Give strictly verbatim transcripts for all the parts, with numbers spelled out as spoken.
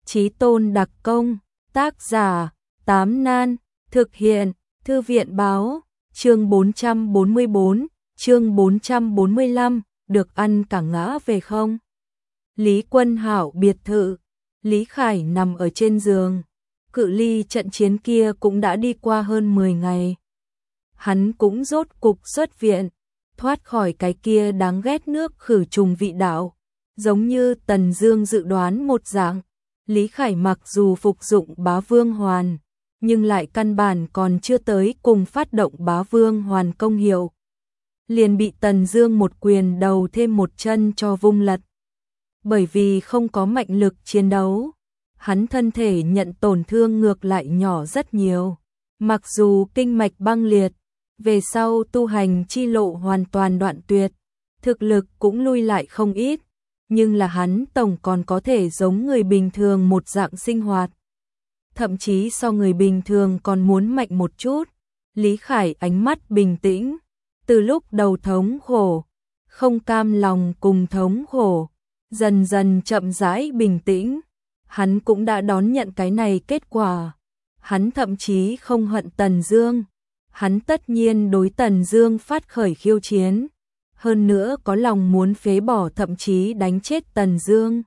Chí Tôn đặc công, tác giả, Tám Nan, thực hiện, Thư viện báo, chương bốn trăm bốn mươi bốn, chương bốn trăm bốn mươi lăm, được ăn cả ngã về không? Lý Quân Hạo biệt thự, Lý Khải nằm ở trên giường, cự ly trận chiến kia cũng đã đi qua hơn mười ngày. Hắn cũng rốt cục xuất viện, thoát khỏi cái kia đáng ghét nước khử trùng vị đạo, giống như Tần Dương dự đoán một dạng. Lý Khải mặc dù phục dụng Bá Vương Hoàn, nhưng lại căn bản còn chưa tới cùng phát động Bá Vương Hoàn công hiệu, liền bị Tần Dương một quyền đầu thêm một chân cho vung lật. Bởi vì không có mạnh lực chiến đấu, hắn thân thể nhận tổn thương ngược lại nhỏ rất nhiều. Mặc dù kinh mạch băng liệt, về sau tu hành chi lộ hoàn toàn đoạn tuyệt, thực lực cũng lui lại không ít, nhưng là hắn tổng còn có thể giống người bình thường một dạng sinh hoạt. Thậm chí so người bình thường còn muốn mạnh một chút. Lý Khải ánh mắt bình tĩnh, từ lúc đầu thống khổ, không cam lòng cùng thống khổ, dần dần chậm rãi bình tĩnh, hắn cũng đã đón nhận cái này kết quả. Hắn thậm chí không hận Tần Dương, hắn tất nhiên đối Tần Dương phát khởi khiêu chiến, hơn nữa có lòng muốn phế bỏ thậm chí đánh chết Tần Dương.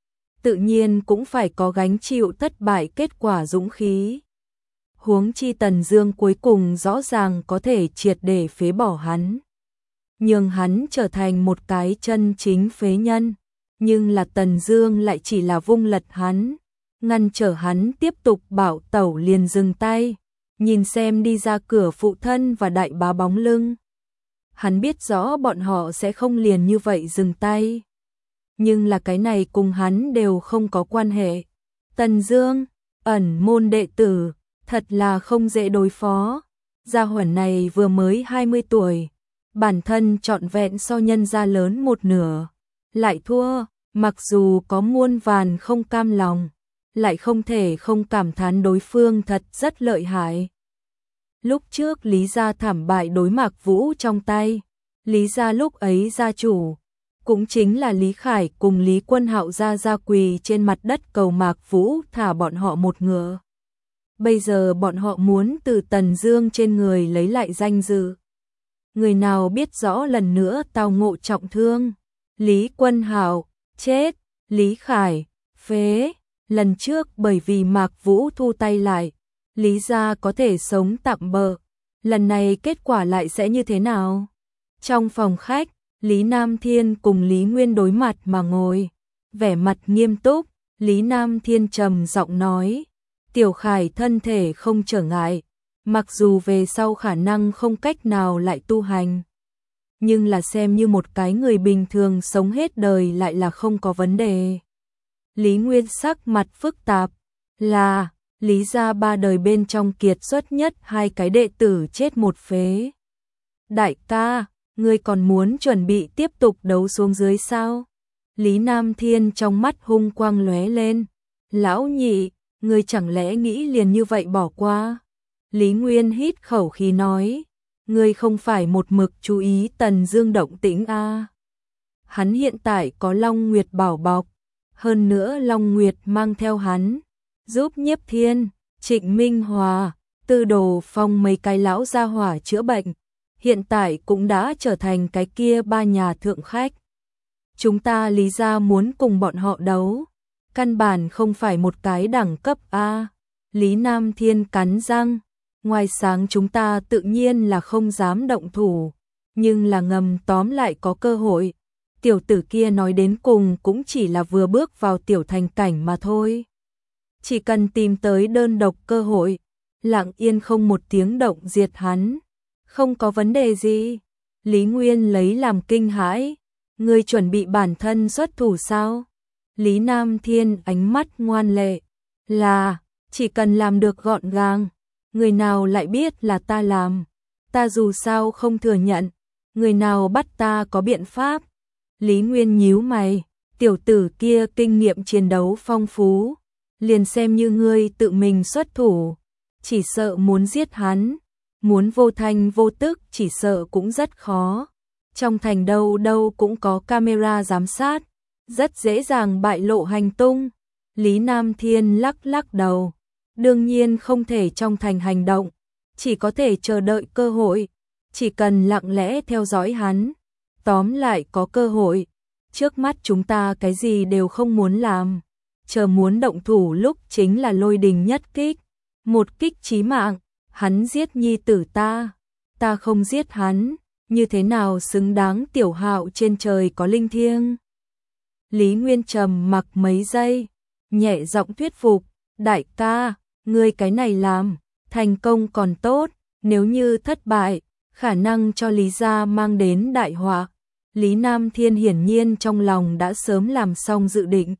Tự nhiên cũng phải có gánh chịu thất bại kết quả dũng khí. Huống chi Tần Dương cuối cùng rõ ràng có thể triệt để phế bỏ hắn, nhưng hắn trở thành một cái chân chính phế nhân, nhưng là Tần Dương lại chỉ là vung lật hắn, ngăn trở hắn tiếp tục bạo tẩu liền dừng tay, nhìn xem đi ra cửa phụ thân và đại bá bóng lưng. Hắn biết rõ bọn họ sẽ không liền như vậy dừng tay, nhưng là cái này cùng hắn đều không có quan hệ. Tần Dương, ẩn môn đệ tử, thật là không dễ đối phó. Gia hỏa này vừa mới hai mươi tuổi, bản thân trọn vẹn so nhân gia lớn một nửa, lại thua, mặc dù có muôn vàn không cam lòng, lại không thể không cảm thán đối phương thật rất lợi hại. Lúc trước Lý gia thảm bại đối Mạc Vũ trong tay, Lý gia lúc ấy gia chủ, cũng chính là Lý Khải cùng Lý Quân Hạo gia gia quỳ trên mặt đất cầu Mạc Vũ thả bọn họ một ngựa. Bây giờ bọn họ muốn từ Tần Dương trên người lấy lại danh dự. Người nào biết rõ lần nữa tao ngộ trọng thương, Lý Quân Hạo chết, Lý Khải phế. Lần trước bởi vì Mạc Vũ thu tay lại, Lý gia có thể sống tạm bợ, lần này kết quả lại sẽ như thế nào? Trong phòng khách, Lý Nam Thiên cùng Lý Nguyên đối mặt mà ngồi, vẻ mặt nghiêm túc. Lý Nam Thiên trầm giọng nói, Tiểu Khải thân thể không trở ngại, mặc dù về sau khả năng không cách nào lại tu hành, nhưng là xem như một cái người bình thường sống hết đời lại là không có vấn đề. Lý Nguyên sắc mặt phức tạp, là Lý gia ba đời bên trong kiệt xuất nhất hai cái đệ tử chết một phế. Đại ca, ngươi còn muốn chuẩn bị tiếp tục đấu xuống dưới sao? Lý Nam Thiên trong mắt hung quang lóe lên. Lão nhị, ngươi chẳng lẽ nghĩ liền như vậy bỏ qua? Lý Nguyên hít khẩu khí nói, ngươi không phải một mực chú ý Tần Dương động tĩnh a? À? Hắn hiện tại có Long Nguyệt bảo bọc, hơn nữa Long Nguyệt mang theo hắn, giúp Nhiếp Thiên, Trịnh Minh Hòa, Tư Đồ Phong mấy cái lão gia hỏa chữa bệnh, hiện tại cũng đã trở thành cái kia ba nhà thượng khách. Chúng ta Lý gia muốn cùng bọn họ đấu, căn bản không phải một cái đẳng cấp a. Lý Nam Thiên cắn răng, ngoài sáng chúng ta tự nhiên là không dám động thủ, nhưng là ngầm tóm lại có cơ hội. Tiểu tử kia nói đến cùng cũng chỉ là vừa bước vào tiểu thành cảnh mà thôi. Chỉ cần tìm tới đơn độc cơ hội, lặng yên không một tiếng động diệt hắn, không có vấn đề gì. Lý Nguyên lấy làm kinh hãi, ngươi chuẩn bị bản thân xuất thủ sao? Lý Nam Thiên ánh mắt ngoan lệ, là, chỉ cần làm được gọn gàng, người nào lại biết là ta làm, ta dù sao không thừa nhận, người nào bắt ta có biện pháp. Lý Nguyên nhíu mày, tiểu tử kia kinh nghiệm chiến đấu phong phú, liền xem như ngươi tự mình xuất thủ, chỉ sợ muốn giết hắn, muốn vô thanh vô tức chỉ sợ cũng rất khó. Trong thành đâu đâu cũng có camera giám sát, rất dễ dàng bại lộ hành tung. Lý Nam Thiên lắc lắc đầu, đương nhiên không thể trong thành hành động, chỉ có thể chờ đợi cơ hội, chỉ cần lặng lẽ theo dõi hắn, tóm lại có cơ hội. Trước mắt chúng ta cái gì đều không muốn làm, chờ muốn động thủ lúc chính là lôi đình nhất kích, một kích chí mạng, hắn giết nhi tử ta, ta không giết hắn, như thế nào xứng đáng Tiểu Hạo trên trời có linh thiêng. Lý Nguyên trầm mặc mấy giây, nhẹ giọng thuyết phục, đại ca, ngươi cái này làm, thành công còn tốt, nếu như thất bại, khả năng cho Lý gia mang đến đại họa. Lý Nam Thiên hiển nhiên trong lòng đã sớm làm xong dự định.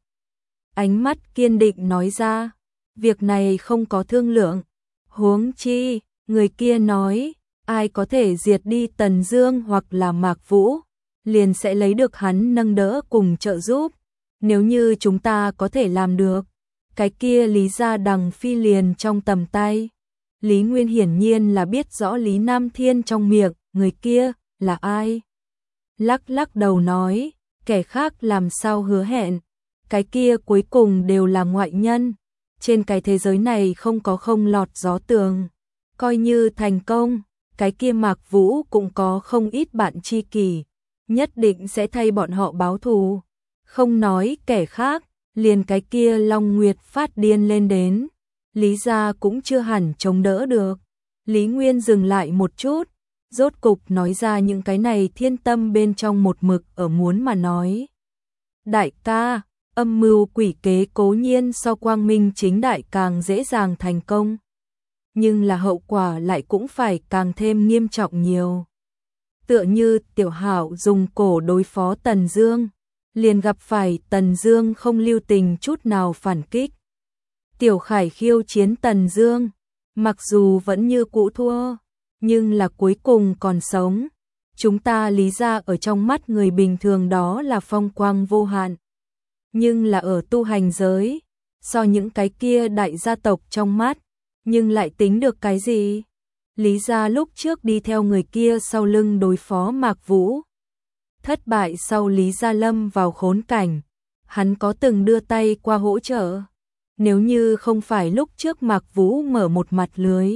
Ánh mắt kiên định nói ra, việc này không có thương lượng, huống chi, người kia nói, ai có thể diệt đi Tần Dương hoặc là Mạc Vũ, liền sẽ lấy được hắn nâng đỡ cùng trợ giúp. Nếu như chúng ta có thể làm được, cái kia Lý gia đằng phi liền trong tầm tay. Lý Nguyên hiển nhiên là biết rõ Lý Nam Thiên trong miệng, người kia là ai. Lắc lắc đầu nói, kẻ khác làm sao hứa hẹn, cái kia cuối cùng đều là ngoại nhân. Trên cái thế giới này không có không lọt gió tường, coi như thành công, cái kia Mạc Vũ cũng có không ít bạn tri kỷ, nhất định sẽ thay bọn họ báo thù. Không nói kẻ khác, liền cái kia Long Nguyệt phát điên lên đến, Lý gia cũng chưa hẳn chống đỡ được. Lý Nguyên dừng lại một chút, rốt cục nói ra những cái này thiên tâm bên trong một mực ở muốn mà nói. Đại ca, âm mưu quỷ kế cố nhiên so quang minh chính đại càng dễ dàng thành công, nhưng là hậu quả lại cũng phải càng thêm nghiêm trọng nhiều. Tựa như Tiểu Hạo dùng cổ đối phó Tần Dương, liền gặp phải Tần Dương không lưu tình chút nào phản kích. Tiểu Khải khiêu chiến Tần Dương, mặc dù vẫn như cũ thua, nhưng là cuối cùng còn sống. Chúng ta Lý gia ở trong mắt người bình thường đó là phong quang vô hạn, nhưng là ở tu hành giới, so những cái kia đại gia tộc trong mắt, nhưng lại tính được cái gì? Lý gia lúc trước đi theo người kia sau lưng đối phó Mạc Vũ, thất bại sau Lý gia lâm vào khốn cảnh, hắn có từng đưa tay qua hỗ trợ. Nếu như không phải lúc trước Mạc Vũ mở một mặt lưới,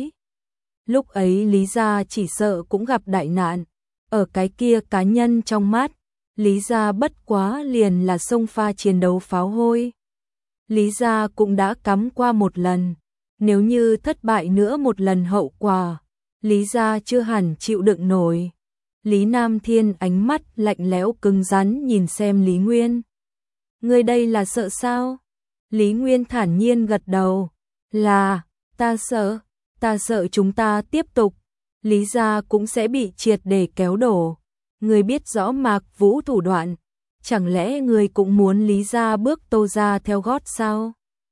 lúc ấy Lý gia chỉ sợ cũng gặp đại nạn. Ở cái kia cá nhân trong mắt, Lý gia bất quá liền là sông pha chiến đấu pháo hôi. Lý gia cũng đã cắm qua một lần, nếu như thất bại nữa một lần hậu quả, Lý gia chưa hẳn chịu đựng nổi. Lý Nam Thiên ánh mắt lạnh lẽo cứng rắn nhìn xem Lý Nguyên. Ngươi đây là sợ sao? Lý Nguyên thản nhiên gật đầu, là, ta sợ, ta sợ chúng ta tiếp tục, Lý gia cũng sẽ bị triệt để kéo đổ. Ngươi biết rõ Mạc Vũ thủ đoạn, chẳng lẽ ngươi cũng muốn Lý gia bước Tô gia theo gót sao?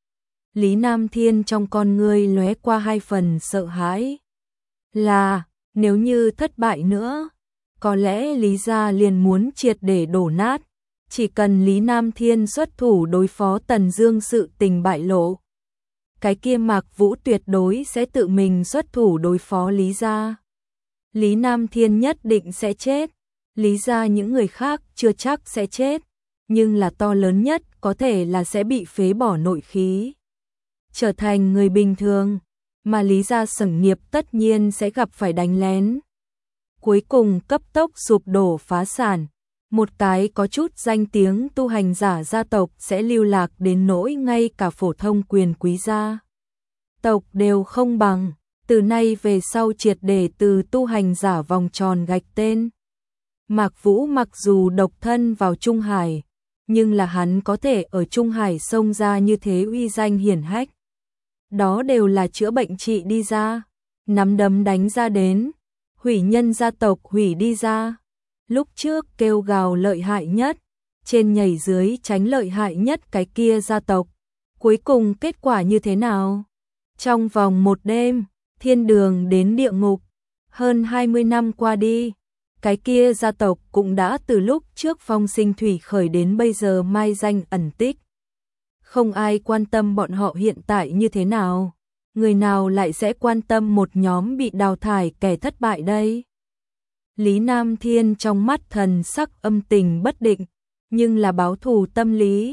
Lý Nam Thiên trong con ngươi lóe qua hai phần sợ hãi. Là, nếu như thất bại nữa, có lẽ Lý gia liền muốn triệt để đổ nát. Chỉ cần Lý Nam Thiên xuất thủ đối phó Tần Dương sự tình bại lộ, cái kia Mạc Vũ tuyệt đối sẽ tự mình xuất thủ đối phó Lý gia. Lý Nam Thiên nhất định sẽ chết, Lý gia những người khác chưa chắc sẽ chết, nhưng là to lớn nhất có thể là sẽ bị phế bỏ nội khí, trở thành người bình thường, mà Lý gia sừng nghiệp tất nhiên sẽ gặp phải đánh lén. Cuối cùng cấp tốc sụp đổ phá sản, một cái có chút danh tiếng tu hành giả gia tộc sẽ lưu lạc đến nỗi ngay cả phổ thông quyền quý gia tộc đều không bằng, từ nay về sau triệt để từ tu hành giả vòng tròn gạch tên. Mạc Vũ mặc dù độc thân vào Trung Hải, nhưng là hắn có thể ở Trung Hải xông ra như thế uy danh hiển hách. Đó đều là chữa bệnh trị đi ra, nắm đấm đánh ra đến, hủy nhân gia tộc hủy đi ra. Lúc trước kêu gào lợi hại nhất, trên nhảy dưới tránh lợi hại nhất cái kia gia tộc. Cuối cùng kết quả như thế nào? Trong vòng một đêm, thiên đường đến địa ngục, hơn hai mươi năm qua đi, cái kia gia tộc cũng đã từ lúc trước phong sinh thủy khởi đến bây giờ mai danh ẩn tích. Không ai quan tâm bọn họ hiện tại như thế nào, người nào lại sẽ quan tâm một nhóm bị đào thải kẻ thất bại đây? Lý Nam Thiên trong mắt thần sắc âm tình bất định, nhưng là báo thù tâm lý,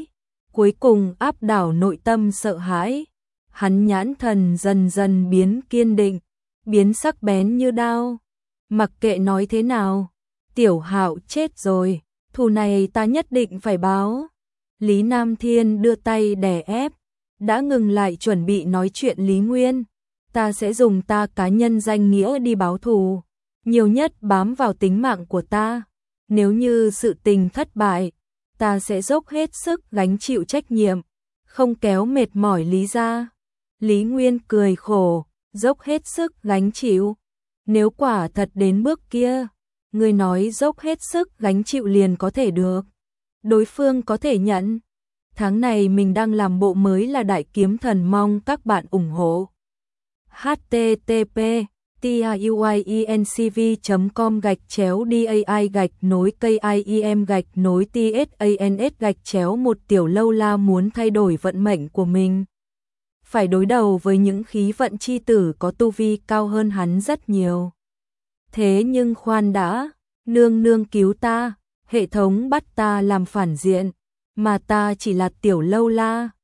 cuối cùng áp đảo nội tâm sợ hãi. Hắn nhãn thần dần dần biến kiên định, biến sắc bén như đao. Mặc kệ nói thế nào, Tiểu Hạo chết rồi, thù này ta nhất định phải báo. Lý Nam Thiên đưa tay đè ép, đã ngừng lại chuẩn bị nói chuyện Lý Nguyên. Ta sẽ dùng ta cá nhân danh nghĩa đi báo thù, nhiều nhất bám vào tính mạng của ta. Nếu như sự tình thất bại, ta sẽ dốc hết sức gánh chịu trách nhiệm, không kéo mệt mỏi Lý gia. Lý Nguyên cười khổ, dốc hết sức gánh chịu. Nếu quả thật đến bước kia, người nói dốc hết sức gánh chịu liền có thể được. Đối phương có thể nhận. Tháng này mình đang làm bộ mới là Đại Kiếm Thần, mong các bạn ủng hộ. h t t p tiuyencv chấm com gạch chéo dai gạch nối kim gạch nối tsans gạch chéo một Tiểu Lâu La muốn thay đổi vận mệnh của mình. Phải đối đầu với những khí vận chi tử có tu vi cao hơn hắn rất nhiều. Thế nhưng khoan đã, nương nương cứu ta, hệ thống bắt ta làm phản diện, mà ta chỉ là Tiểu Lâu La.